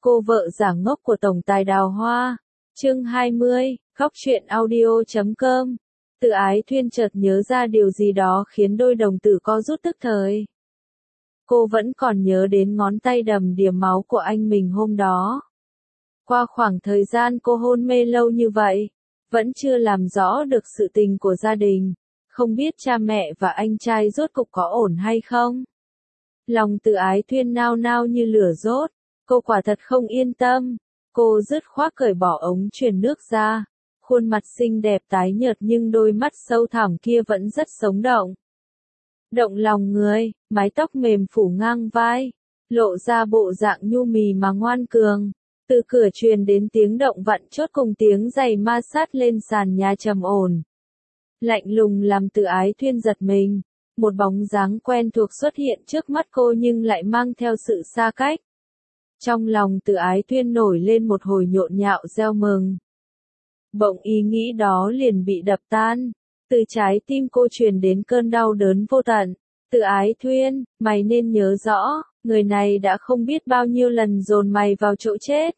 Cô vợ giả ngốc của tổng tài Đào Hoa. Chương 20, Góc truyện audio.com. Từ Ái Thuyên chợt nhớ ra điều gì đó khiến đôi đồng tử co rút tức thời. Cô vẫn còn nhớ đến ngón tay đầm đìa máu của anh mình hôm đó. Qua khoảng thời gian cô hôn mê lâu như vậy, vẫn chưa làm rõ được sự tình của gia đình, không biết cha mẹ và anh trai rốt cục có ổn hay không. Lòng Từ Ái Thuyên nao nao như lửa đốt, cô quả thật không yên tâm. Cô dứt khoát cởi bỏ ống truyền nước ra, khuôn mặt xinh đẹp tái nhợt nhưng đôi mắt sâu thẳm kia vẫn rất sống động. Động lòng người, mái tóc mềm phủ ngang vai, lộ ra bộ dạng nhu mì mà ngoan cường. Từ cửa truyền đến tiếng động vặn chốt cùng tiếng giày ma sát lên sàn nhà trầm ổn. Lạnh lùng làm Từ Ái Thuyên giật mình, một bóng dáng quen thuộc xuất hiện trước mắt cô nhưng lại mang theo sự xa cách. Trong lòng Từ Ái Thuyên nổi lên một hồi nhộn nhạo reo mừng. Bỗng ý nghĩ đó liền bị đập tan, từ trái tim cô truyền đến cơn đau đớn vô tận. Từ Ái Thuyên, mày nên nhớ rõ, người này đã không biết bao nhiêu lần dồn mày vào chỗ chết.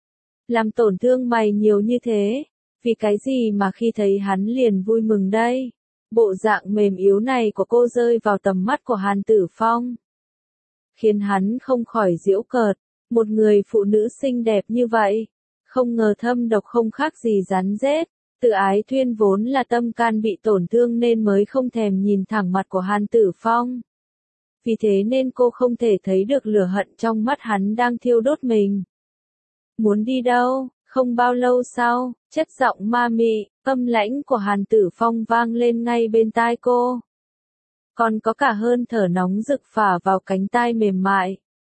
Làm tổn thương mày nhiều như thế, vì cái gì mà khi thấy hắn liền vui mừng đây? Bộ dạng mềm yếu này của cô rơi vào tầm mắt của Hàn Tử Phong, khiến hắn không khỏi giễu cợt. Một người phụ nữ xinh đẹp như vậy, không ngờ thâm độc không khác gì rắn rết. Từ Ái Thuyên vốn là tâm can bị tổn thương nên mới không thèm nhìn thẳng mặt của Hàn Tử Phong. Vì thế nên cô không thể thấy được lửa hận trong mắt hắn đang thiêu đốt mình. Muốn đi đâu? Không bao lâu sau, chất giọng ma mị, âm lãnh của Hàn Tử Phong vang lên ngay bên tai cô. Còn có cả hơi thở nóng rực phả vào cánh tai mềm mại.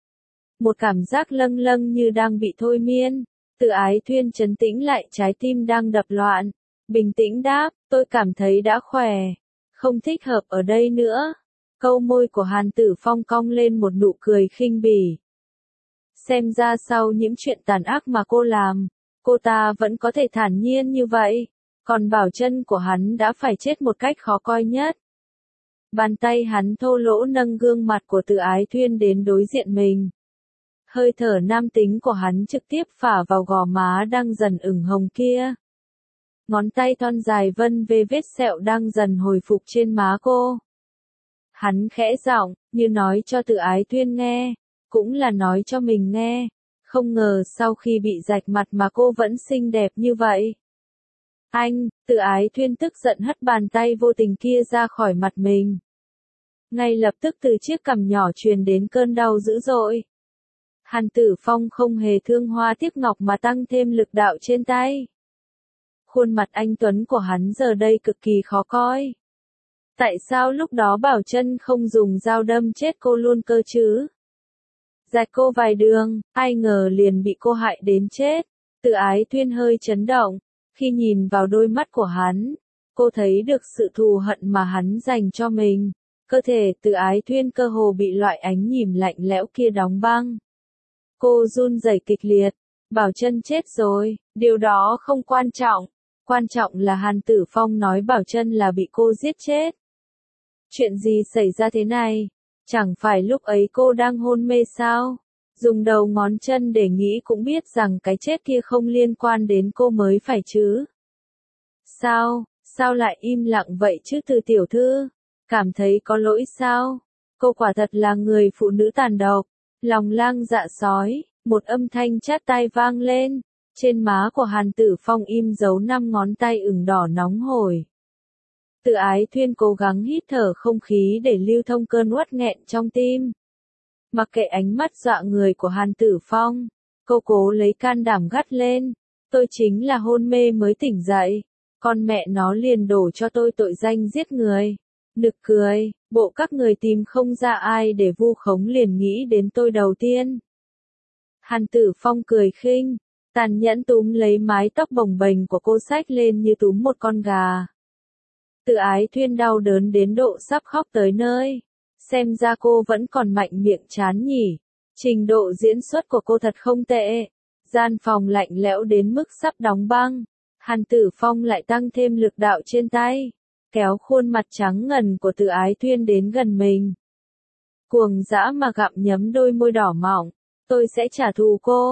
Một cảm giác lâng lâng như đang bị thôi miên. Từ Ái Thuyên trấn tĩnh lại trái tim đang đập loạn. Bình tĩnh đáp, tôi cảm thấy đã khỏe. Không thích hợp ở đây nữa. Câu môi của Hàn Tử Phong cong lên một nụ cười khinh bỉ. Xem ra sau những chuyện tàn ác mà cô làm, cô ta vẫn có thể thản nhiên như vậy. Còn Bảo Chân của hắn đã phải chết một cách khó coi nhất. Bàn tay hắn thô lỗ nâng gương mặt của Từ Ái Thuyên đến đối diện mình. Hơi thở nam tính của hắn trực tiếp phả vào gò má đang dần ửng hồng kia. Ngón tay thon dài vân về vết sẹo đang dần hồi phục trên má cô. Hắn khẽ giọng, như nói cho Từ Ái Thuyên nghe, cũng là nói cho mình nghe. Không ngờ sau khi bị rạch mặt mà cô vẫn xinh đẹp như vậy. Anh, Từ Ái Thuyên tức giận hất bàn tay vô tình kia ra khỏi mặt mình. Ngay lập tức từ chiếc cằm nhỏ truyền đến cơn đau dữ dội. Hàn Tử Phong không hề thương hoa tiếc ngọc mà tăng thêm lực đạo trên tay. Khuôn mặt anh tuấn của hắn giờ đây cực kỳ khó coi. Tại sao lúc đó Bảo Chân không dùng dao đâm chết cô luôn cơ chứ? Rạch cô vài đường, ai ngờ liền bị cô hại đến chết. Từ Ái Thuyên hơi chấn động, khi nhìn vào đôi mắt của hắn, cô thấy được sự thù hận mà hắn dành cho mình. Cơ thể Từ Ái Thuyên cơ hồ bị loại ánh nhìn lạnh lẽo kia đóng băng. Cô run rẩy kịch liệt, Bảo Chân chết rồi, điều đó không quan trọng. Quan trọng là Hàn Tử Phong nói Bảo Chân là bị cô giết chết. Chuyện gì xảy ra thế này? Chẳng phải lúc ấy cô đang hôn mê sao? Dùng đầu ngón chân để nghĩ cũng biết rằng cái chết kia không liên quan đến cô mới phải chứ. Sao lại im lặng vậy chứ Từ tiểu thư? Cảm thấy có lỗi sao? Cô quả thật là người phụ nữ tàn độc, lòng lang dạ sói. Một âm thanh chát tai vang lên. Trên má của Hàn Tử Phong in dấu 5 ngón tay ửng đỏ nóng hổi. Từ Ái Thuyên cố gắng hít thở không khí để lưu thông cơn uất nghẹn trong tim. Mặc kệ ánh mắt dọa người của Hàn Tử Phong, cô cố lấy can đảm gắt lên. Tôi chính là hôn mê mới tỉnh dậy. Con mẹ nó liền đổ cho tôi tội danh giết người. Nực cười, bộ các người tìm không ra ai để vu khống liền nghĩ đến tôi đầu tiên. Hàn Tử Phong cười khinh, tàn nhẫn túm lấy mái tóc bồng bềnh của cô xách lên như túm một con gà. Từ Ái Thuyên đau đớn đến độ sắp khóc tới nơi. Xem ra cô vẫn còn mạnh miệng chán nhỉ. Trình độ diễn xuất của cô thật không tệ. Gian phòng lạnh lẽo đến mức sắp đóng băng. Hàn Tử Phong lại tăng thêm lực đạo trên tay, kéo khuôn mặt trắng ngần của Từ Ái Thuyên đến gần mình. Cuồng dã mà gặm nhấm đôi môi đỏ mọng. Tôi sẽ trả thù cô.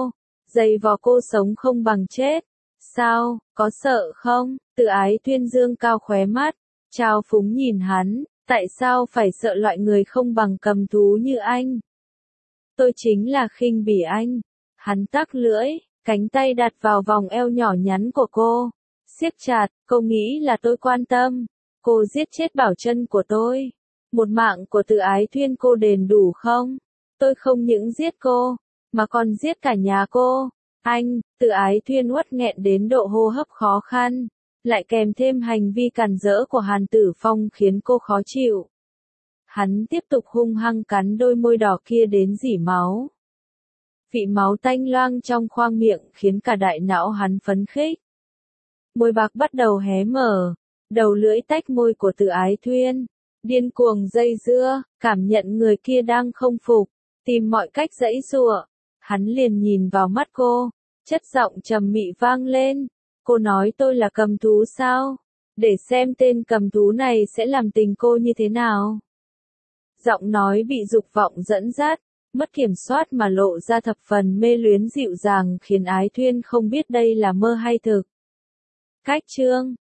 Giày vò cô sống không bằng chết. Sao, có sợ không? Từ Ái Thuyên dương cao khóe mắt, trao phúng nhìn hắn, tại sao phải sợ loại người không bằng cầm thú như anh? Tôi chính là khinh bỉ anh. Hắn tắc lưỡi, cánh tay đặt vào vòng eo nhỏ nhắn của cô. Siết chặt, cô nghĩ là tôi quan tâm. Cô giết chết Bảo Trân của tôi. Một mạng của Từ Ái Thuyên cô đền đủ không? Tôi không những giết cô, mà còn giết cả nhà cô. Anh, Từ Ái Thuyên uất nghẹn đến độ hô hấp khó khăn. Lại kèm thêm hành vi càn rỡ của Hàn Tử Phong khiến cô khó chịu. Hắn tiếp tục hung hăng cắn đôi môi đỏ kia đến rỉ máu. Vị máu tanh loang trong khoang miệng khiến cả đại não hắn phấn khích. Môi bạc bắt đầu hé mở, đầu lưỡi tách môi của Từ Ái Thuyên, điên cuồng dây dưa, cảm nhận người kia đang không phục, tìm mọi cách giãy giụa. Hắn liền nhìn vào mắt cô, chất giọng trầm mị vang lên, cô nói tôi là cầm thú sao? Để xem tên cầm thú này sẽ làm tình cô như thế nào. Giọng nói bị dục vọng dẫn dắt, mất kiểm soát mà lộ ra thập phần mê luyến dịu dàng khiến Ái Thuyên không biết đây là mơ hay thực. Cách chương